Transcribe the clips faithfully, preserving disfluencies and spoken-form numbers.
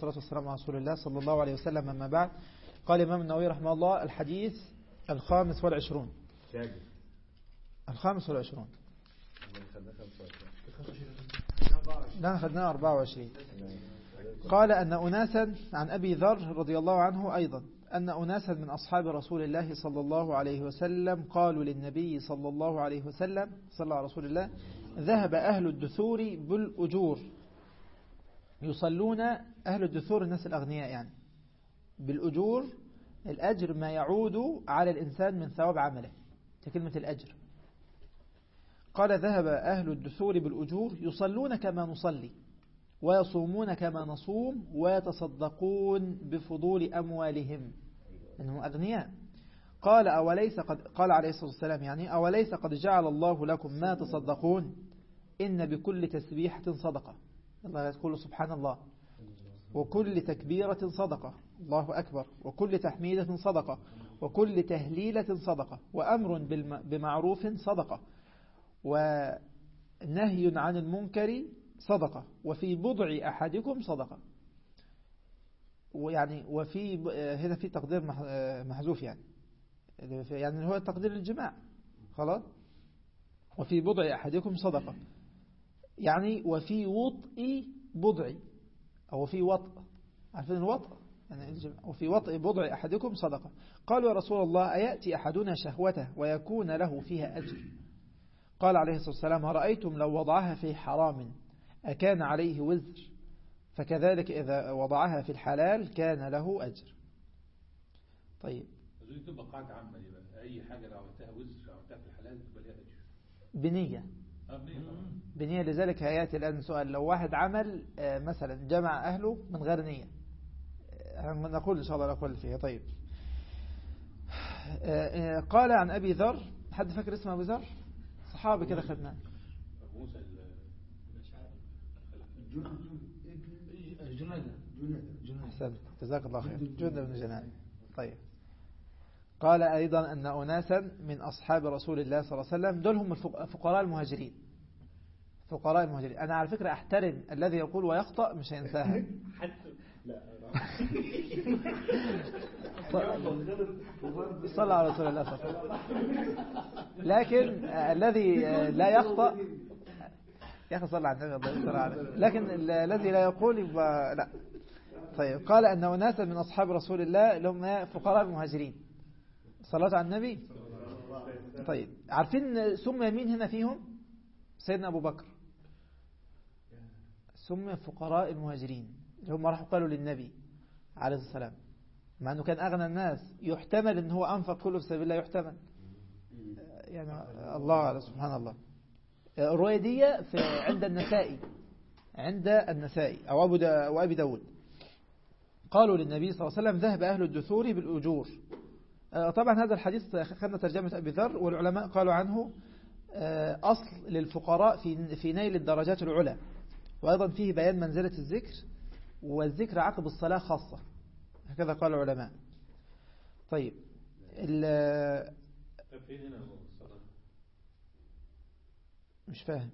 والصلاة والسلام على رسول الله صلى الله عليه وسلم. أما بعد، قال الإمام النووي رحمه الله: الحديث الخامس والعشرون الخامس والعشرون لا أخذنا أربعة وعشرين. قال أن أناسا عن أبي ذر رضي الله عنه أيضا أن أناسا من أصحاب رسول الله صلى الله عليه وسلم قالوا للنبي صلى الله عليه وسلم صلى على رسول الله: ذهب أهل الدثور بالأجور. يصلون أهل الدثور الناس الأغنياء يعني بالأجور، الأجر ما يعود على الإنسان من ثواب عمله، كلمة الأجر. قال: ذهب أهل الدثور بالأجور يصلون كما نصلي ويصومون كما نصوم ويتصدقون بفضول أموالهم، إنهم أغنياء. قال: أوليس قد قال عليه الصلاة والسلام يعني أوليس قد جعل الله لكم ما تصدقون؟ إن بكل تسبيحة صدقة، الله يقول سبحان الله، وكل تكبيرة صدقة، الله أكبر، وكل تحميدة صدقة، وكل تهليلة صدقة، وأمر بمعروف صدقة، ونهي عن المنكر صدقة، وفي بضع أحدكم صدقة. ويعني وفي هنا في تقدير محذوف يعني يعني هو تقدير الجماع خلاص. وفي بضع أحدكم صدقة يعني وفي وطء بضع أو في وطء، عارفين الوطء يعني الجماع. وفي وطء بضع أحدكم صدقة. قالوا: يا رسول الله، أيأتي أحدنا شهوته ويكون له فيها أجر؟ قال عليه الصلاة والسلام: رأيتم لو وضعها في حرام أكان عليه وزر؟ فكذلك إذا وضعها في الحلال كان له أجر. طيب، تبقى قاعدة عامة دي بقى، أي حاجة لو عملتها وزر أو عملتها في الحلال تبقى لها أجر بنية. آه بنية طبعا. بنية. لذلك هيأتي الآن سؤال: لو واحد عمل مثلا جمع أهله من غير نية، نقول إن شاء الله نقول فيها. طيب، قال عن أبي ذر، حد فاكر اسمه أبي ذر؟ صحابي كده خدناه. أبو موسى جنادة أحسن، جزاك الله خير. جنادة بن جنادة. طيب، قال أيضا أن أناسا من أصحاب رسول الله صلى الله عليه وسلم، دول هم فقراء المهاجرين. فقراء المهاجرين. أنا على فكرة أحترم الذي يقول ويخطأ، مش هينساها. صلى على رسول الله صلى الله عليه وسلم. لكن الذي لا يخطأ يا أخي صلى على النبي الله صلى عليه. لكن الذي لا يقول يبقى لا. طيب، قال أن أناسا من أصحاب رسول الله اللي هم فقراء المهاجرين. صلاة على النبي. طيب، عارفين سمي مين هنا فيهم؟ سيدنا أبو بكر سمي فقراء المهاجرين، اللي هم راحوا قالوا للنبي عليه الصلاة والسلام، مع أنه كان أغنى الناس، يحتمل أنه هو أنفق كله في سبيل الله، يحتمل يعني الله سبحان الله. الرواية دي في عند النسائي عند النسائي أو أبو دا أو أبي داود. قالوا للنبي صلى الله عليه وسلم: ذهب أهل الدثور بالأجور. طبعا هذا الحديث خدنا ترجمة أبي ذر، والعلماء قالوا عنه أصل للفقراء في في نيل الدرجات العلى، وأيضا فيه بيان منزلة الذكر، والذكر عقب الصلاة خاصة، هكذا قال العلماء. طيب، مش فاهم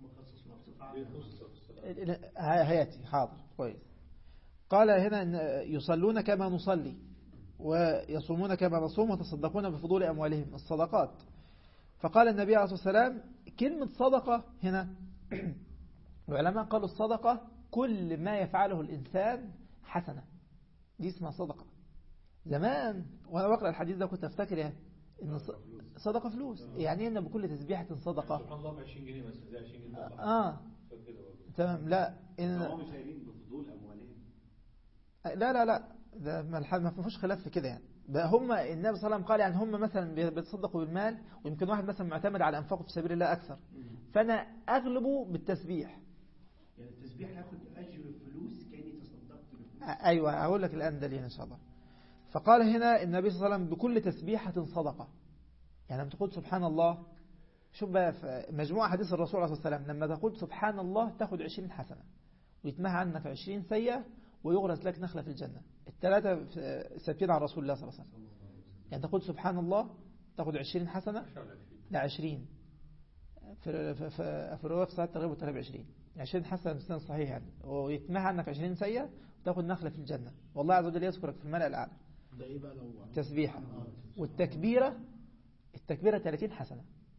هياتي حاضر كويس. قال هنا إن يصلون كما نصلي ويصومون كما نصوم وتصدقون بفضول أموالهم، الصدقات. فقال النبي عليه الصلاة والسلام: كلمة صدقة هنا العلماء قالوا الصدقة كل ما يفعله الإنسان حسنة، دي اسمها صدقة. زمان وأنا بقرأ الحديث ده كنت أفتكر يعني إن صدقة فلوس، يعني إن بكل تسبيحة صدقة. سبحان الله، ب عشرين جنيه مثلا زي عشرين جنيه. آه تمام. لا إن هم شايلين بفضول أموالهم. لا لا لا ده ما فيهوش خلاف في كده يعني. هم النبي صلى الله عليه وسلم قال يعني هم مثلا بيتصدقوا بالمال، ويمكن واحد مثلا معتمد على أنفاقه في سبيل الله أكثر، فأنا أغلبه بالتسبيح. يعني التسبيح ياخد أجر الفلوس كأني تصدقت بالفلوس. أيوة، هقول لك الآن دليل إن شاء الله. فقال هنا النبي صلى الله عليه وسلم: بكل تسبيحة صدقة. يعني لما تقول سبحان الله، شوف بقى في مجموعة حديث الرسول عليه الصلاة والسلام، لما تقول سبحان الله تاخد عشرين حسنة، ويتمحى عنك عشرين سيئة، ويغرس لك نخلة في الجنة. الثلاثة ثابتين على رسول الله صلى الله عليه وسلم. يعني تقول سبحان الله تاخد عشرين حسنة، لا عشرين في في في الرواية في ساعة تغيب وتغيب عشرين. عشرين حسنة بسنة صحيح يعني، ويتمحى عنك عشرين سيئة وتاخد نخلة في الجنة، والله عز وجل يذكرك في الملأ الأعلى. ده ايه بقى لو تسبيحة. والتكبيرة، التكبيرة ثلاثين حسنة.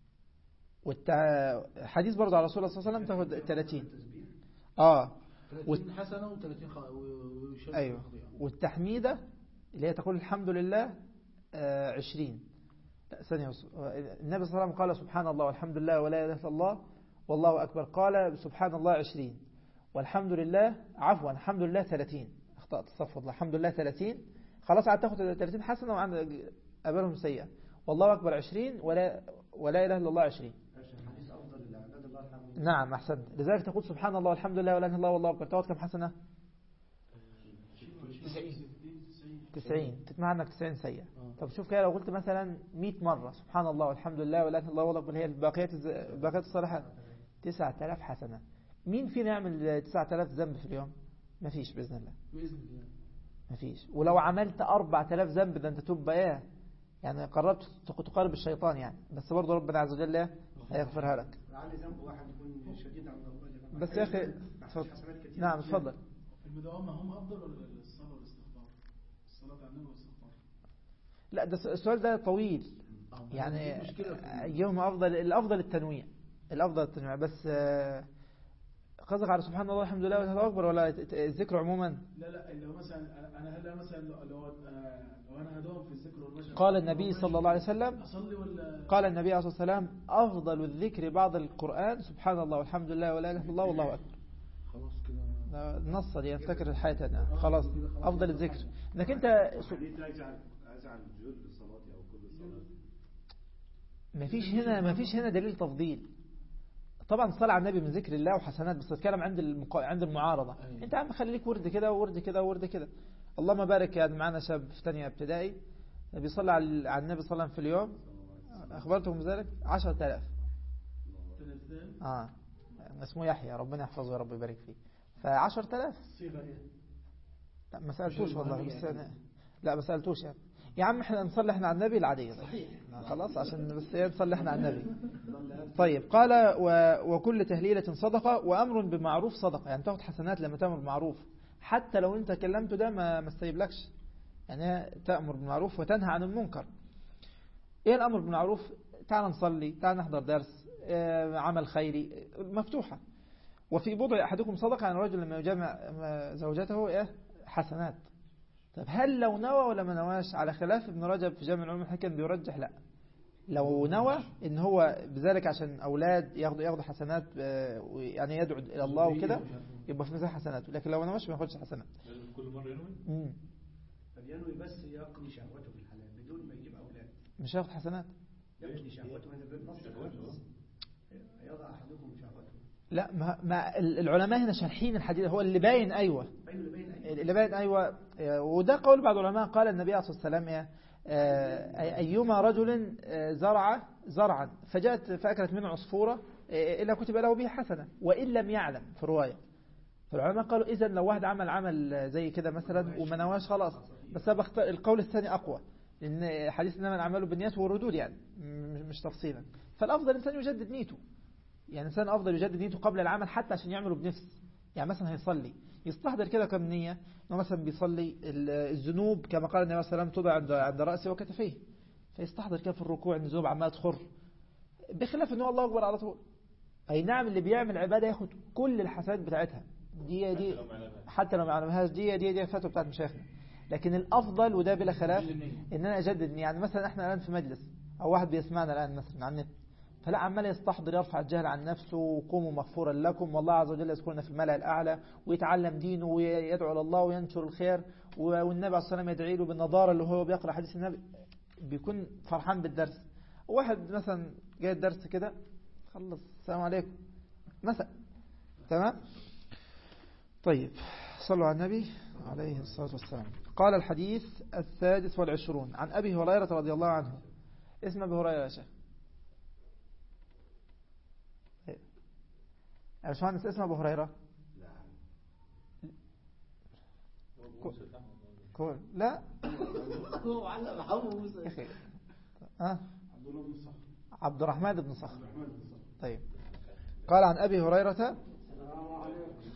والحديث برضو على رسول الله صلى الله عليه وسلم تاخد ثلاثين. اه ثلاثين حسنة و30 خ... وشرط. ايوه. والتحميدة اللي هي تقول الحمد لله آه عشرين. لا ثانية، النبي صلى الله عليه وسلم قال سبحان الله والحمد لله ولا إله إلا الله والله أكبر، قال سبحان الله عشرين، والحمد لله عفوا الحمد لله ثلاثين، أخطأت استغفر الله، الحمد لله ثلاثين، خلاص عاد تاخد ثلاثين حسنة وعند قبلهم سيئة، والله أكبر عشرين، ولا ولا إله إلا الله عشرين. نعم أحسنت. لذلك تقول سبحان الله والحمد لله ولا إله إلا الله والله أكبر، تاخد كم حسنة؟ تسعين. تتمع عنك تسعين سيئة. طب شوف كده لو قلت مثلا مئة مرة سبحان الله والحمد لله ولا إله إلا الله والله أكبر، هي الباقيات الباقيات الصالحات، تسعة آلاف حسنة. مين فينا يعمل تسعة آلاف ذنب في اليوم؟ ما فيش بإذن الله. بإذن الله. ما فيش. ولو عملت أربعة آلاف ذنب ده أنت تبقى إيه يعني، قربت تقارب الشيطان يعني، بس برضه ربنا عز وجل هيغفرها لك. لعل ذنب واحد يكون شديد عند الله. بس يا أخي نعم اتفضل. المداومة هم أفضل ولا الصلاة والاستغفار؟ الصلاة على النبي والاستغفار. لا ده السؤال ده طويل يعني، أيهما أفضل؟ الأفضل التنويع، الأفضل التنويع، بس قصدك على سبحان الله الحمد لله والله أكبر ولا الذكر عموما؟ لا لا لو مثلا أنا هلا مثلا لو لو أنا هدوم في الذكر والمشهد. قال النبي صلى الله عليه وسلم أصلي ولا؟ قال النبي عليه الصلاة والسلام أفضل الذكر بعد القرآن سبحان الله والحمد لله ولا إله إلا الله والله أكبر. خلاص كده النص دي افتكر الحياة أنا خلاص أفضل الذكر. إنك أنت ما فيش هنا ما فيش هنا دليل تفضيل. طبعا الصلاة على النبي من ذكر الله وحسنات، بس اتكلم عند المقا... عند المعارضة. أيوة. أنت عم خلي لك ورد كده وورد كده وورد كده. اللهم بارك يعني معنا شاب في ثانية ابتدائي بيصلي على على النبي صلى الله عليه وسلم في اليوم، أخبرتكم بذلك عشرة آلاف. آه اسمه يحيى ربنا يحفظه يا رب يبارك فيه. فعشرة آلاف. لا ما سألتوش والله، بس أنا لا ما سألتوش يعني. يا عم احنا نصلي احنا على النبي العادية صحيح خلاص عشان بس نصلي احنا على النبي. طيب قال و... وكل تهليلة صدقة وأمر بمعروف صدقة، يعني تاخد حسنات لما تأمر بمعروف حتى لو انت كلمته ده ما ما استيبلكش، يعني تأمر بالمعروف وتنهى عن المنكر. ايه الأمر بالمعروف؟ تعال نصلي، تعال نحضر درس، اه عمل خيري مفتوحة. وفي بضع أحدكم صدقة عن رجل لما يجامع زوجته ايه حسنات. طب هل لو نوى ولا ما نواش؟ على خلاف ابن رجب في جامع العلوم الحكم بيرجح لا، لو نوى ان هو بذلك عشان اولاد ياخدوا ياخدوا حسنات يعني يدعو الى الله وكده يبقى في ميزان حسناته، لكن لو نواش ما ياخدش حسنات. كل مره ينوي امم طب ينوي بس يقضي شهوته في الحلال بدون ما يجيب اولاد، مش هياخد حسنات. يقضي شهوته من بالنص يضع احدكم شهوته. لا ما, ما العلماء هنا شارحين الحديث، هو اللي باين ايوه اللي باين ايوه. وده قول بعض العلماء قال النبي عليه الصلاه والسلام ايه أيما رجل زرع زرعا فجاءت فأكلت منه عصفورة إلا كتب له به حسنة وإن لم يعلم في رواية. فالعلماء قالوا إذن لو واحد عمل عمل زي كده مثلا وما نواش خلاص، بس القول الثاني أقوى لأن حديث إنما الأعمال بالنيات والردود يعني مش تفصيلا. فالأفضل الإنسان يجدد نيته، يعني الإنسان أفضل يجدد نيته قبل العمل حتى عشان يعمله بنفس. يعني مثلا هيصلي يستحضر كده كم نية، انه مثلا بيصلي الذنوب كما قال النبي صلى الله عليه وسلم تضع عند عند رأسه وكتفيه، فيستحضر كده في الركوع ان الذنوب عماله تخر، بخلاف انه الله اكبر على طول. اي نعم اللي بيعمل عباده ياخد كل الحسنات بتاعتها دي دي حتى لو ما يعلمهاش دي دي دي فتوى بتاعت مشايخنا، لكن الافضل وده بلا خلاف ان انا اجدد. يعني مثلا احنا الان في مجلس او واحد بيسمعنا الان مثلا على النت، فلا عمال يستحضر يرفع الجهل عن نفسه وقوموا مغفورا لكم والله عز وجل يذكرنا في الملأ الأعلى ويتعلم دينه ويدعو إلى الله وينشر الخير، والنبي عليه الصلاة والسلام يدعي له بالنضارة اللي هو بيقرأ حديث النبي، بيكون فرحان بالدرس. واحد مثلا جاي الدرس كده خلص السلام عليكم مثلا تمام. طيب صلوا على النبي عليه الصلاة والسلام. قال الحديث السادس والعشرون عن أبي هريرة رضي الله عنه. اسم أبي هريرة يا شيخ يا باشمهندس؟ اسمه ابو هريره؟ كون لا هو علق محمد موسى يا اخي. ها عبد الرحمن بن صخر. طيب قال عن ابي هريره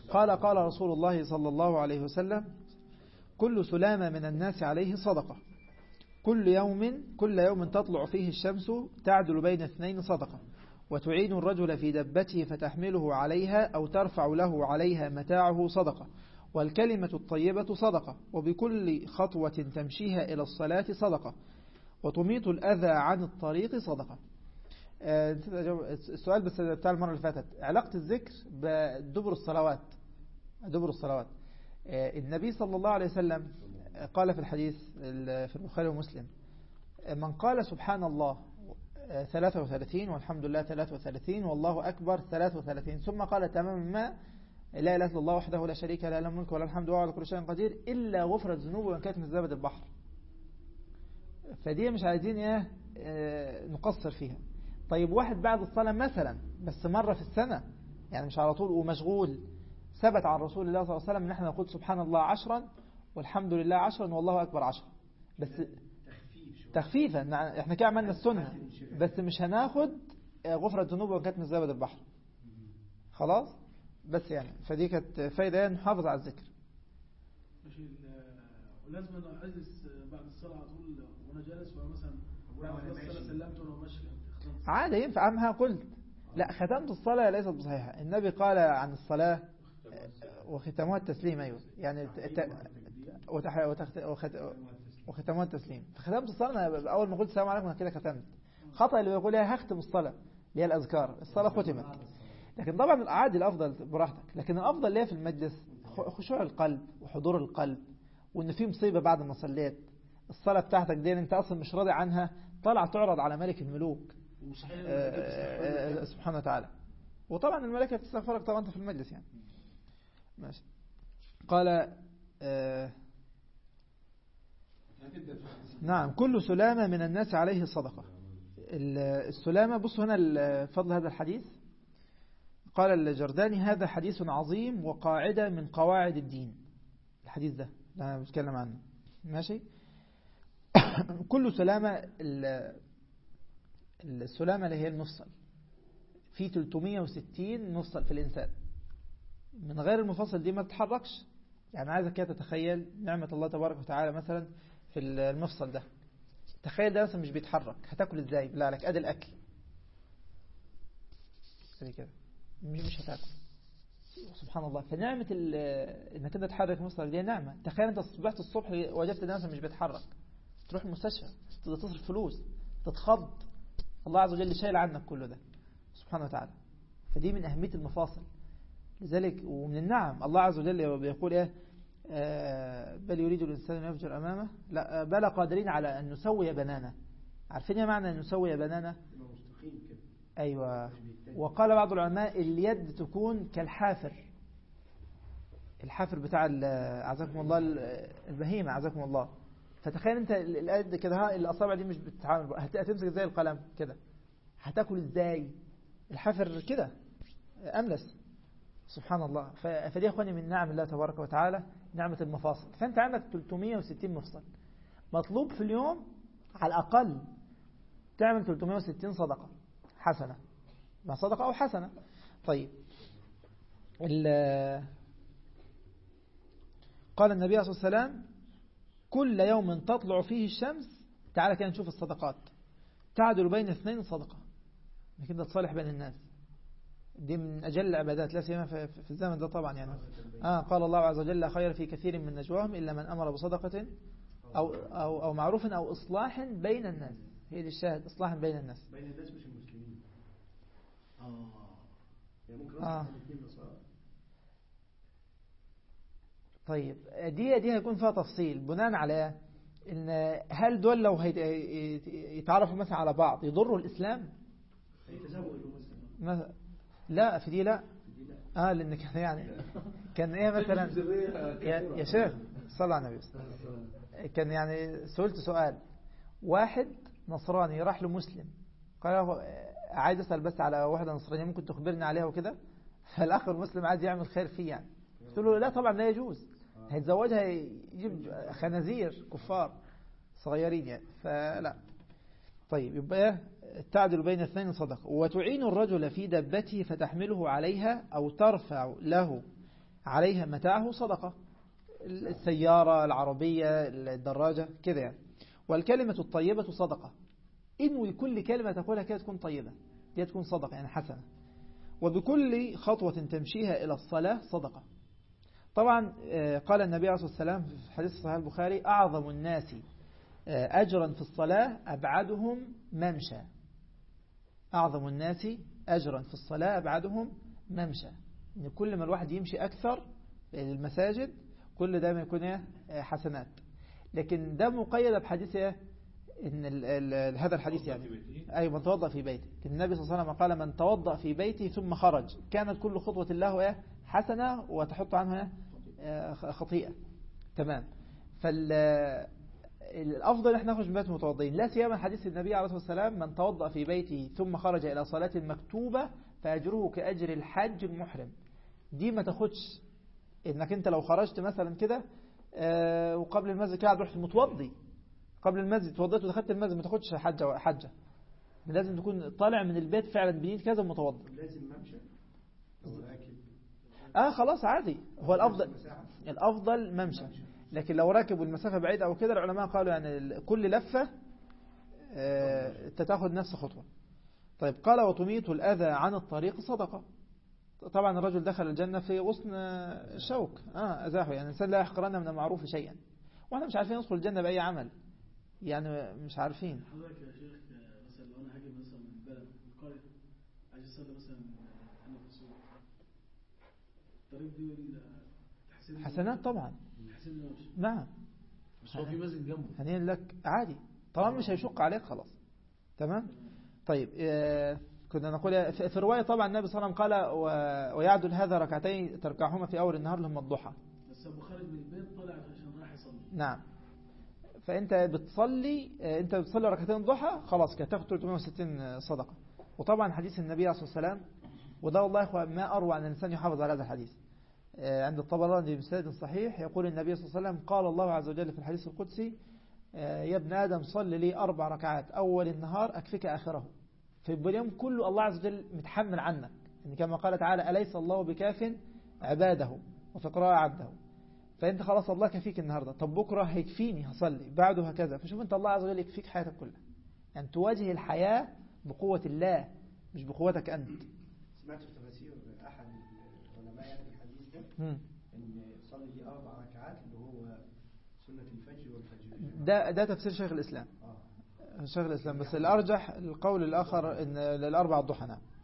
قال قال رسول الله صلى الله عليه وسلم كل سلامة من الناس عليه صدقة كل يوم كل يوم تطلع فيه الشمس تعدل بين اثنين صدقة وتعين الرجل في دبته فتحمله عليها أو ترفع له عليها متاعه صدقة والكلمة الطيبة صدقة وبكل خطوة تمشيها إلى الصلاة صدقة وتميط الأذى عن الطريق صدقة. السؤال بس بتاع المرة اللي فاتت علاقة الذكر بدبر الصلوات. دبر الصلوات النبي صلى الله عليه وسلم قال في الحديث في البخاري ومسلم من قال سبحان الله ثلاثة وثلاثين والحمد لله ثلاثة وثلاثين والله أكبر ثلاثة وثلاثين ثم قال تمام ما لا إله إلا الله وحده لا شريك له له الملك وله الحمد وهو على كل شيء قدير إلا غفرت ذنوبه وإن كانت مثل زبد البحر. فدي مش عايزين ايه نقصر فيها. طيب واحد بعد الصلاة مثلا بس مرة في السنة يعني مش على طول ومشغول ثبت عن رسول الله صلى الله عليه وسلم ان احنا نقول سبحان الله عشرا والحمد لله عشرا والله أكبر عشرا بس تخفيفا احنا كده عملنا السنة بس مش هناخد غفرة ذنوبه وإن كانت مثل زبد البحر خلاص. بس يعني فدي كانت فايدة نحافظ على الذكر. ولازم انا اجلس بعد الصلاه على طول وانا جالس ومثلا بعد الصلاه سلمت وانا ماشي عادي ينفع عمها قلت لا ختمت الصلاه ليست بصحيحه. النبي قال عن الصلاه وختمها التسليم ايوه يعني وختمها التسليم. فختمت الصلاه انا اول ما قلت السلام عليكم انا كده ختمت. خطأ اللي بيقول لها هختم الصلاه اللي هي الاذكار الصلاه ختمت. لكن طبعا عادي الافضل براحتك لكن الافضل ليه في المجلس خشوع القلب وحضور القلب وان في مصيبة بعد ما صليت الصلاة بتاعتك دي انت اصلا مش راضي عنها طالع تعرض على ملك الملوك آه سبحانه وتعالى وطبعا الملائكة بتستغفرك طبعا انت في المجلس يعني ماشي. قال آه نعم كل سلامة من الناس عليه صدقة. السلامة بصوا هنا فضل هذا الحديث قال الجرداني هذا حديث عظيم وقاعدة من قواعد الدين. الحديث ده أنا بتكلم عنه ماشي. كل سلامة السلامة اللي هي المفصل في ثلاثمئة وستين مفصل في الإنسان من غير المفصل دي ما تتحركش. يعني عايزك كده تتخيل نعمة الله تبارك وتعالى مثلا في المفصل ده تخيل ده مثلا مش بيتحرك هتاكل ازاي بالله عليك ادي الأكل زي كده مش هتاكل سبحان الله. فنعمة انك انت تحرك مفصلك دي نعمة. تخيل انت صبحت الصبح وجدت ناس مش بيتحرك تروح المستشفى تصرف فلوس تتخض الله عز وجل شايل عنك كله ده سبحانه وتعالى. فدي من أهمية المفاصل لذلك ومن النعم. الله عز وجل بيقول ايه آه بل يريد الإنسان أن يفجر أمامه لا بل قادرين على أن نسوي بنانا. عارفين يا معنى أن نسوي بنانا أيوة. وقال بعض العلماء اليد تكون كالحافر الحافر بتاع عزكم الله البهيمة عزكم الله. فتخيل انت اليد كده الأصابع دي مش بتتعامل هتمسك ازاي القلم كده هتاكل ازاي الحافر كده أملس سبحان الله. فدي يا اخواني من نعم الله تبارك وتعالى نعمة المفاصل. فانت عندك ثلاثمئة وستين مفصل مطلوب في اليوم على الأقل تعمل ثلاثمئة وستين صدقة حسنة ما صدقة أو حسنة. طيب قال النبي صلى الله عليه وسلم كل يوم تطلع فيه الشمس تعالى كده نشوف الصدقات تعدل بين اثنين صدقة انك انت تصالح بين الناس. دي من أجل العبادات لا سيما في الزمن ده طبعا يعني آه قال الله عز وجل لا خير في كثير من نجواهم إلا من أمر بصدقة أو, أو, أو معروف أو إصلاح بين الناس. هي دي الشاهد إصلاح بين الناس بين الناس مش المسلمين. آه يعني ممكن آه. الاثنين نصارى. طيب دي دي هيكون فيها تفصيل بناء على إن هل دول لو يتعرفوا مثلا على بعض يضروا الإسلام مثلا لا في دي لا اه لان كان يعني كان ايه مثلا يا, يا شيخ صلى على النبي كان يعني سئلت سؤال واحد نصراني راح له مسلم قال له عايز اسال بس على واحده نصرانيه ممكن تخبرني عليها وكده. فالاخ المسلم عايز يعمل خير فيه يعني قلت له لا طبعا لا يجوز هيتزوجها يجيب خنازير كفار صغيرين يعني فلا. طيب يبقى تعدل بين اثنين صدقة وتعين الرجل في دبته فتحمله عليها أو ترفع له عليها متاعه صدقة، السيارة، العربية، الدراجة كده يعني. والكلمة الطيبة صدقة، إنوي كل كلمة تقولها كده تكون طيبة، دي تكون صدقة يعني حسنة. وبكل خطوة تمشيها إلى الصلاة صدقة. طبعا قال النبي عليه الصلاة والسلام في حديث صحيح البخاري: أعظم الناس أجرا في الصلاة أبعدهم ممشى. أعظم الناس أجرا في الصلاة أبعدهم ممشى، إن كل ما الواحد يمشي أكثر المساجد كل ده ما يكون حسنات. لكن ده مقيد بحديث إن ال ال هذا الحديث يعني أي من توضأ في بيته. النبي صلى الله عليه وسلم قال: من توضأ في بيته ثم خرج كانت كل خطوة له حسنة وتحط عنها خطيئة. تمام. فالأفضل احنا نخرج من بيت متوضئين، لا سيما حديث النبي عليه الصلاة والسلام: من توضأ في بيته ثم خرج إلى صلاة مكتوبة فأجره كأجر الحج المحرم. دي ما تاخدش إنك أنت لو خرجت مثلا كده وقبل المسجد قاعد رحت متوضي قبل المسجد توضيت ودخلت المسجد، ما تاخدش حجة حجة. لازم تكون طالع من البيت فعلا بنيت كذا متوضي. لازم ممشى أو راكب. اه خلاص عادي، هو الافضل الافضل ممشى. لكن لو راكب والمسافه بعيده او كده العلماء قالوا يعني كل لفه آه تتاخذ نفس خطوه. طيب قال: وتميت الاذى عن الطريق صدقه. طبعا الرجل دخل الجنه في غصن الشوك، اه ازاحه، يعني الانسان لا يحقرن من المعروف شيئا، واحنا مش عارفين ندخل الجنه باي عمل، يعني مش عارفين. حضرتك يا شيخ مثلا لو انا هاجي مثلا من البلد من القريه عايز اصلي مثلا انا في السوق، الطريق دي تحسين حسنات طبعا. تحسين نعم. بس هو في مسجد جنبه هنين لك عادي طالما مش هيشق عليك خلاص. تمام. طيب آه كنا نقول في رواية طبعا النبي صلى الله عليه وسلم قال: ويعدل هذا ركعتين تركعهما في أول النهار لهم الضحى. بس أبو خالد من البيت طلع عشان راح يصلي. نعم. فأنت بتصلي أنت بتصلي ركعتين الضحى خلاص كده تاخد ثلاثمائة وستين صدقة. وطبعا حديث النبي عليه الصلاة والسلام، وده والله إخوة ما أروع أن الإنسان يحافظ على هذا الحديث، عند الطبراني بسند صحيح يقول النبي صلى الله عليه وسلم: قال الله عز وجل في الحديث القدسي: يا ابن آدم صل لي أربع ركعات أول النهار أكفك آخره. في اليوم كله الله عز وجل متحمل عنك، يعني كما قال تعالى: أليس الله بكاف عباده، وفي قراءة عبده. فأنت خلاص الله كفيك النهاردة، طب بكرة هيكفيني هصلي بعده هكذا. فشوف أنت الله عز وجل يكفيك حياتك كلها، يعني تواجه الحياة بقوة الله مش بقوتك أنت. سمعت في تفاسير أحد العلماء يعني في الحديث ده مم. إن صلي لي أربع ركعات اللي هو سنة الفجر والفجر. ده ده تفسير شيخ الإسلام. آه. شيخ الإسلام، بس الأرجح القول الآخر إن الأربع الضحى. نعم.